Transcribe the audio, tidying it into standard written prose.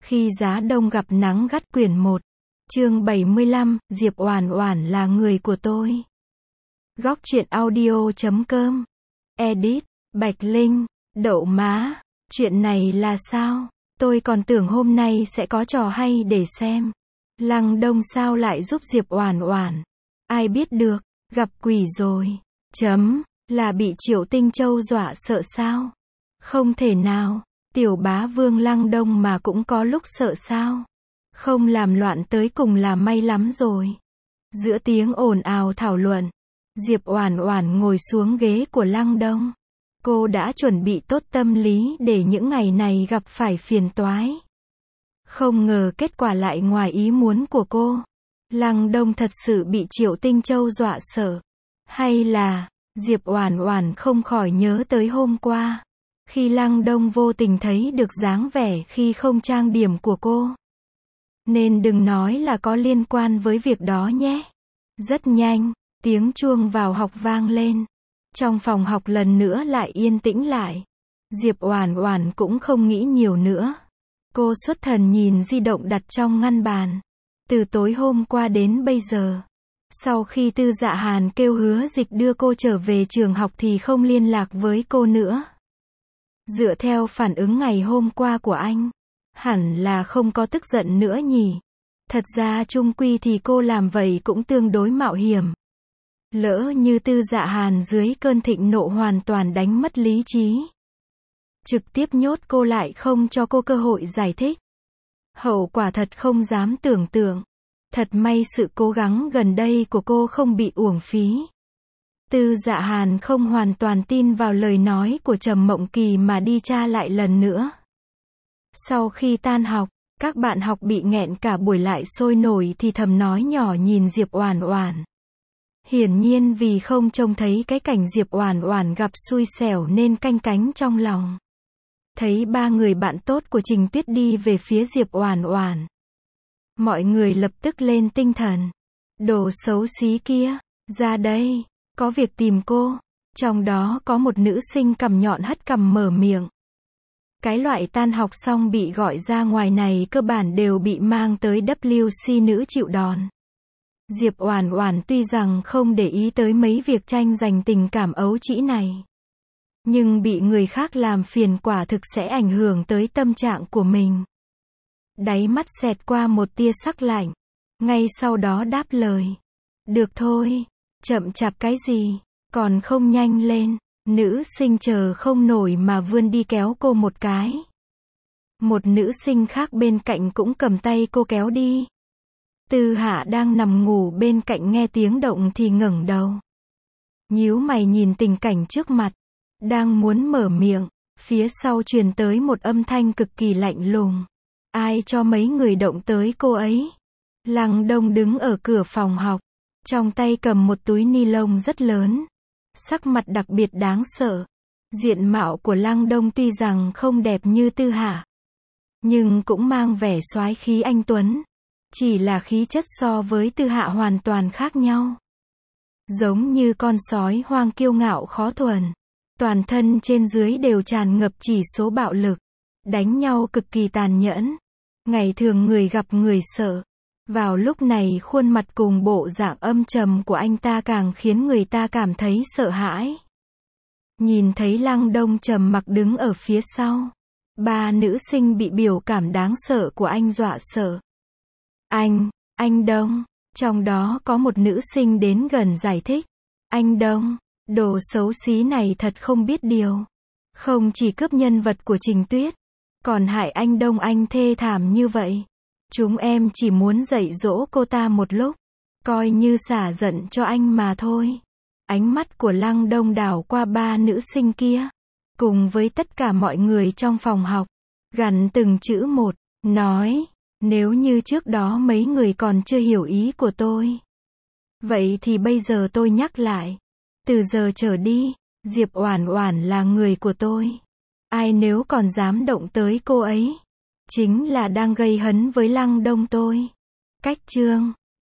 Khi giá đông gặp nắng gắt quyển 1. Chương 75, Diệp Oản Oản là người của tôi. Góc truyện audio.com. Edit, Bạch Linh, Đậu Má. Chuyện này là sao? Tôi còn tưởng hôm nay sẽ có trò hay để xem. Lăng Đông sao lại giúp Diệp Oản Oản? Ai biết được, gặp quỷ rồi. Là bị Triệu Tinh Châu dọa sợ sao? Không thể nào, tiểu bá vương Lăng Đông mà cũng có lúc sợ sao? Không làm loạn tới cùng là may lắm rồi. Giữa tiếng ồn ào thảo luận, Diệp Oản Oản ngồi xuống ghế của Lăng Đông. Cô đã chuẩn bị tốt tâm lý để những ngày này gặp phải phiền toái. Không ngờ kết quả lại ngoài ý muốn của cô. Lăng Đông thật sự bị Triệu Tinh Châu dọa sợ. Hay là, Diệp Oản Oản không khỏi nhớ tới hôm qua, khi Lăng Đông vô tình thấy được dáng vẻ khi không trang điểm của cô. Nên đừng nói là có liên quan với việc đó nhé. Rất nhanh, tiếng chuông vào học vang lên. Trong phòng học lần nữa lại yên tĩnh lại. Diệp Oản Oản cũng không nghĩ nhiều nữa. Cô xuất thần nhìn di động đặt trong ngăn bàn. Từ tối hôm qua đến bây giờ, sau khi Tư Dạ Hàn kêu Hứa Dịch đưa cô trở về trường học thì không liên lạc với cô nữa. Dựa theo phản ứng ngày hôm qua của anh, hẳn là không có tức giận nữa nhỉ. Thật ra chung quy thì cô làm vậy cũng tương đối mạo hiểm. Lỡ như Tư Dạ Hàn dưới cơn thịnh nộ hoàn toàn đánh mất lý trí, trực tiếp nhốt cô lại không cho cô cơ hội giải thích. Hậu quả thật không dám tưởng tượng. Thật may sự cố gắng gần đây của cô không bị uổng phí. Tư Dạ Hàn không hoàn toàn tin vào lời nói của Trầm Mộng Kỳ mà đi tra lại lần nữa. Sau khi tan học, các bạn học bị nghẹn cả buổi lại sôi nổi thì thầm nói nhỏ nhìn Diệp Oản Oản. Hiển nhiên vì không trông thấy cái cảnh Diệp Oản Oản gặp xui xẻo nên canh cánh trong lòng. Thấy ba người bạn tốt của Trình Tuyết đi về phía Diệp Oản Oản, mọi người lập tức lên tinh thần. Đồ xấu xí kia, ra đây, có việc tìm cô. Trong đó có một nữ sinh cằm nhọn hất cằm mở miệng. Cái loại tan học xong bị gọi ra ngoài này cơ bản đều bị mang tới WC nữ chịu đòn. Diệp Oản Oản tuy rằng không để ý tới mấy việc tranh giành tình cảm ấu trĩ này, nhưng bị người khác làm phiền quả thực sẽ ảnh hưởng tới tâm trạng của mình. Đáy mắt xẹt qua một tia sắc lạnh, ngay sau đó đáp lời. Được thôi, chậm chạp cái gì, còn không nhanh lên. Nữ sinh chờ không nổi mà vươn đi kéo cô một cái. Một nữ sinh khác bên cạnh cũng cầm tay cô kéo đi. Tư Hạ đang nằm ngủ bên cạnh nghe tiếng động thì ngẩng đầu. Nhíu mày nhìn tình cảnh trước mặt. Đang muốn mở miệng, phía sau truyền tới một âm thanh cực kỳ lạnh lùng. Ai cho mấy người động tới cô ấy? Lăng Đông đứng ở cửa phòng học, trong tay cầm một túi ni lông rất lớn. Sắc mặt đặc biệt đáng sợ. Diện mạo của Lăng Đông tuy rằng không đẹp như Tư Hạ, nhưng cũng mang vẻ soái khí anh tuấn. Chỉ là khí chất so với Tư Hạ hoàn toàn khác nhau. Giống như con sói hoang kiêu ngạo khó thuần. Toàn thân trên dưới đều tràn ngập chỉ số bạo lực. Đánh nhau cực kỳ tàn nhẫn. Ngày thường người gặp người sợ. Vào lúc này khuôn mặt cùng bộ dạng âm trầm của anh ta càng khiến người ta cảm thấy sợ hãi. Nhìn thấy Lăng Đông trầm mặc đứng ở phía sau. Ba nữ sinh bị biểu cảm đáng sợ của anh dọa sợ. Anh Đông. Trong đó có một nữ sinh đến gần giải thích. Anh Đông, đồ xấu xí này thật không biết điều. Không chỉ cướp nhân vật của Trình Tuyết, còn hại anh Đông anh thê thảm như vậy. Chúng em chỉ muốn dạy dỗ cô ta một lúc, coi như xả giận cho anh mà thôi. Ánh mắt của Lăng Đông đảo qua ba nữ sinh kia, cùng với tất cả mọi người trong phòng học, gằn từng chữ một, nói, nếu như trước đó mấy người còn chưa hiểu ý của tôi, vậy thì bây giờ tôi nhắc lại, từ giờ trở đi, Diệp Oản Oản là người của tôi. Ai nếu còn dám động tới cô ấy, chính là đang gây hấn với Lăng Đông tôi. Cách chương